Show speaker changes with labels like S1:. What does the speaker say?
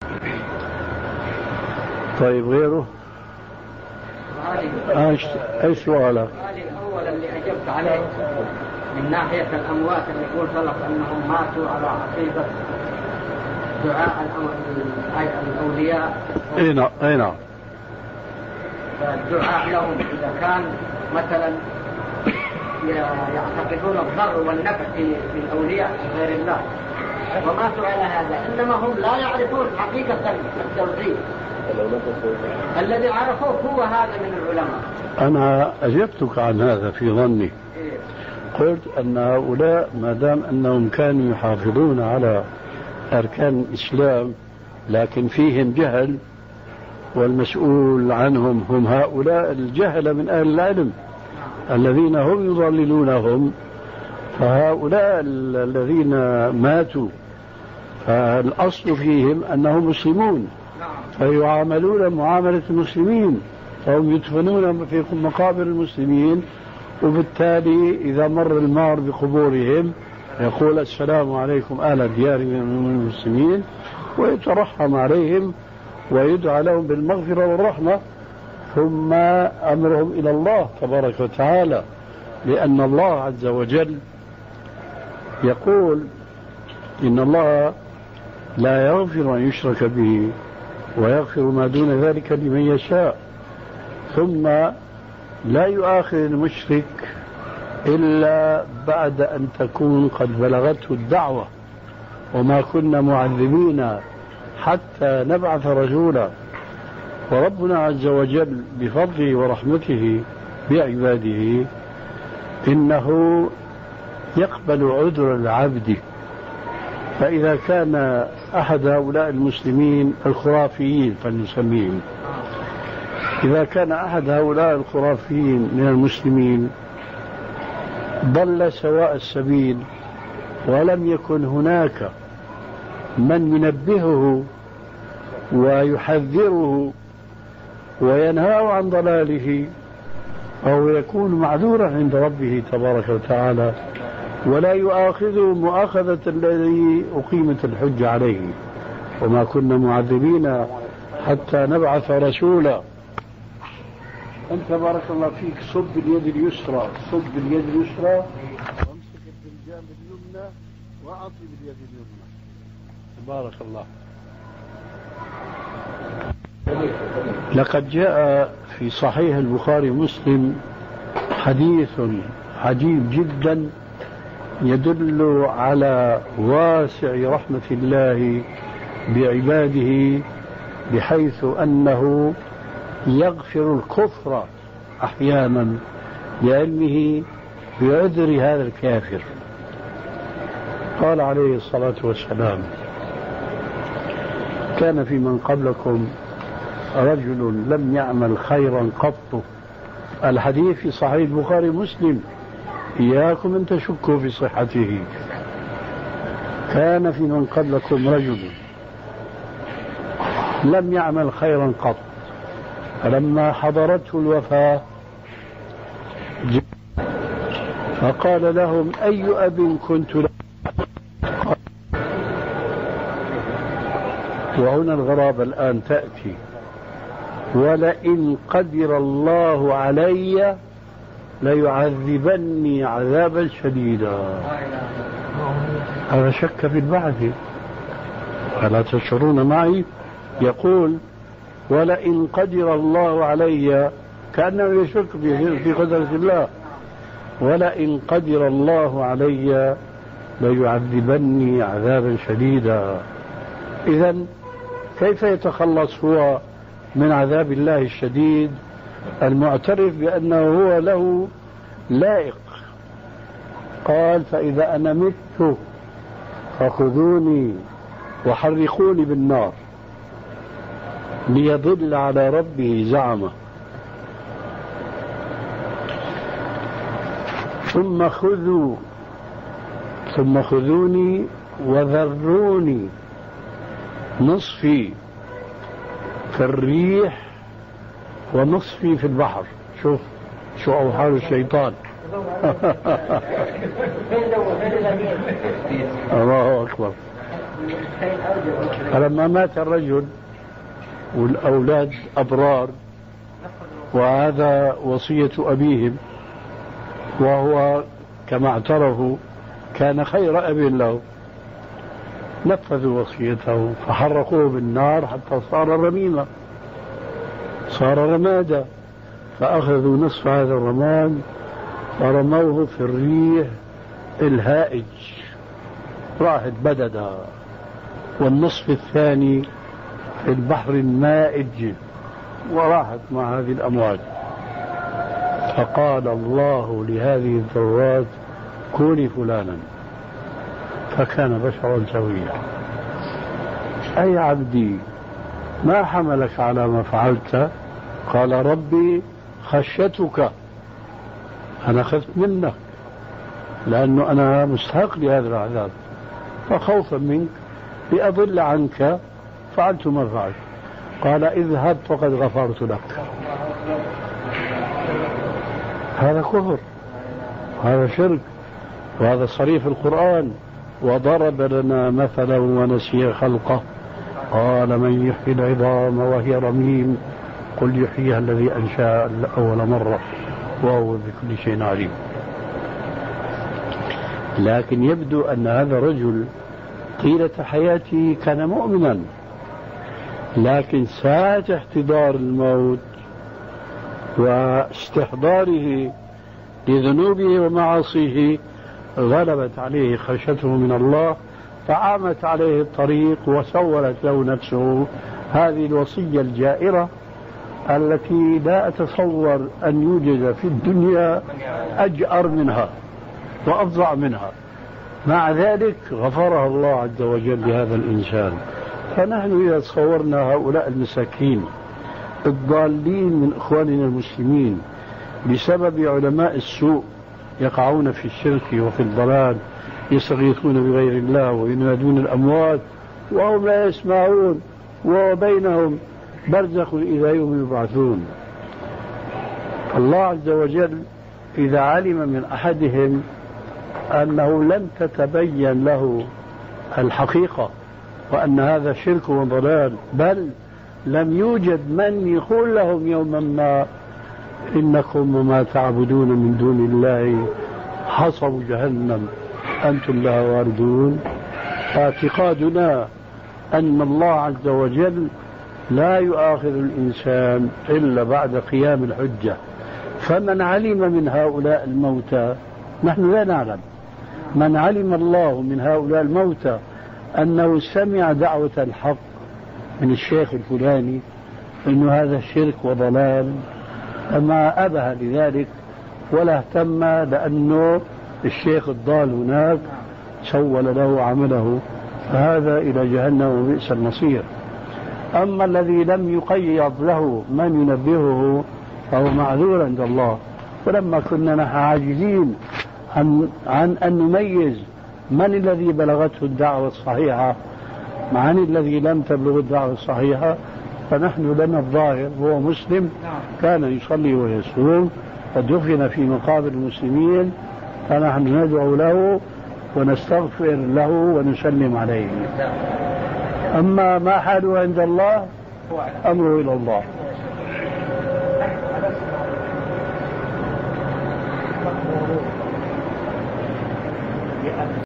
S1: طيب غيره؟ ايش سؤالك؟
S2: السؤال الأول اللي أجبت عليه من ناحية الأموات اللي قلت لك أنهم ماتوا على عقيدة دعاء الأولياء.
S1: اي نعم.
S2: فالدعاء لهم إذا كان مثلا يعتقدون الضر والنفع في الأولياء غير الله وماتوا على هذا، إنما هم لا يعرفون حقيقة التوحيد الذي عرفوه هو هذا من العلماء.
S1: أنا أجبتك عن هذا في ظني. قلت أن هؤلاء ما دام أنهم كانوا يحافظون على أركان الإسلام لكن فيهم جهل، والمسؤول عنهم هم هؤلاء الجهل من أهل العلم الذين هم يضللونهم، فهؤلاء الذين ماتوا فالأصل فيهم أنهم مسلمون فيعاملون معاملة المسلمين، فهم يدفنون في مقابر المسلمين، وبالتالي إذا مر المار بقبورهم يقول السلام عليكم أهل ديار من المسلمين ويترحم عليهم ويدعى لهم بالمغفرة والرحمة، ثم أمرهم إلى الله تبارك وتعالى، لأن الله عز وجل يقول إن الله لا يغفر أن يشرك به ويغفر ما دون ذلك لمن يشاء، ثم لا يؤاخذ المشرك إلا بعد أن تكون قد بلغته الدعوة، وما كنا معذبين حتى نبعث رسولا. وربنا عز وجل بفضله ورحمته بعباده إنه يقبل عذر العبد، فإذا كان أحد هؤلاء المسلمين الخرافيين فلنسميهم، إذا كان أحد هؤلاء الخرافيين من المسلمين ضل سواء السبيل ولم يكن هناك من ينبهه ويحذره وينهاه عن ضلاله، فهو يكون معذورا عند ربه تبارك وتعالى ولا يؤاخذه مؤاخذة الذي أقيمت الحجة عليه. وما كنا معذبين حتى نبعث رسولا. أنت بارك الله فيك صب اليد اليسرى، صب اليد اليسرى وامسك الفنجان اليمنى وأعطي باليد اليمنى. بارك الله. لقد جاء في صحيح البخاري ومسلم حديث عجيب جدا يدل على واسع رحمة الله بعباده، بحيث أنه يغفر الكفر أحيانا لعلمه بعذر هذا الكافر. قال عليه الصلاة والسلام: كان في من قبلكم رجل لم يعمل خيرا قط. الحديث في صحيح البخاري ومسلم، إياكم أن تشكوا في صحته. كان في من قبلكم رجل لم يعمل خيرا قط، فلما حضرته الوفاة فقال لهم: أي أب كنت له؟ وهنا الغرابة الآن تأتي: ولئن قدر الله علي ليعذبني عذابا شديدا. هذا شك في البعث، ألا تشعرون معي؟ يقول: ولئن قدر الله علي، كأنه يشك في قدرة الله، ولئن قدر الله علي ليعذبني عذابا شديدا. إذن كيف يتخلص هو من عذاب الله الشديد المعترف بأنه هو له لائق؟ قال: فإذا أنا مت فخذوني وحرقوني بالنار ليضل على ربه زعمه، ثم خذوني وذروني نصفي في الريح ونصفي في البحر. شوف شو أوحال الشيطان. الله أكبر. فلما مات الرجل والأولاد أبرار وهذا وصية أبيهم وهو كما اعترفوا كان خير أب له، نفذوا وصيته فحرقوه بالنار حتى صار رميما، صار رمادا، فأخذوا نصف هذا الرماد ورموه في الريح الهائج راحت بددا، والنصف الثاني في البحر المائج وراحت مع هذه الأمواج. فقال الله لهذه الذرات كوني فلانا، فكان بشرا سويا. أي عبدي ما حملك على ما فعلت؟ قال ربي خشيتك، أنا خفت منك لأنه أنا مستحق لهذا العذاب، فخوفا منك لأضل عنك فعلت ما فعلت. قال اذهب فقد غفرت لك. هذا كفر، هذا شرك، وهذا صريح القرآن. وضرب لنا مثلا ونسي خلقه قال من يحيي العظام وهي رميم قل يحييها الذي أنشأ أول مرة وهو بكل شيء عليم. لكن يبدو أن هذا الرجل طيلة حياته كان مؤمنا، لكن ساعة احتضار الموت واستحضاره لذنوبه ومعاصيه غلبت عليه خشيته من الله، فعامت عليه الطريق وسولت له نفسه هذه الوصية الجائرة التي لا أتصور أن يوجد في الدنيا أجأر منها وأفظع منها. مع ذلك غفرها الله عز وجل لهذا الإنسان. فنحن إذا تصورنا هؤلاء المساكين الضالين من إخواننا المسلمين بسبب علماء السوء يقعون في الشرك وفي الضلال، يستغيثون بغير الله وينادون الأموات وهم لا يسمعون وبينهم برزخ إلى يوم يبعثون. الله عز وجل إذا علم من أحدهم أنه لم تتبين له الحقيقة وأن هذا شرك وضلال، بل لم يوجد من يقول لهم يوما ما إنكم وما تعبدون من دون الله حصب جهنم أنتم لها واردون، فاعتقادنا أن الله عز وجل لا يؤاخذ الإنسان إلا بعد قيام الحجة. فمن علم من هؤلاء الموتى، نحن لا نعلم، من علم الله من هؤلاء الموتى أنه سمع دعوة الحق من الشيخ الفلاني أنه هذا شرك وضلال، فما أبه لذلك ولا اهتم، لأنه الشيخ الضال هناك سول له عمله، فهذا إلى جهنم وبئس المصير. أما الذي لم يقيض له من ينبهه فهو معذور عند الله. ولما كنا نحن عاجزين عن أن نميز من الذي بلغته الدعوة الصحيحة عن الذي لم تبلغ الدعوة الصحيحة، فنحن لنا الظاهر هو مسلم كان يصلي ويصوم ودفن في مقابر المسلمين، فنحن ندعو له ونستغفر له ونسلم عليه. أما ما حاله عند الله أمره إلى الله.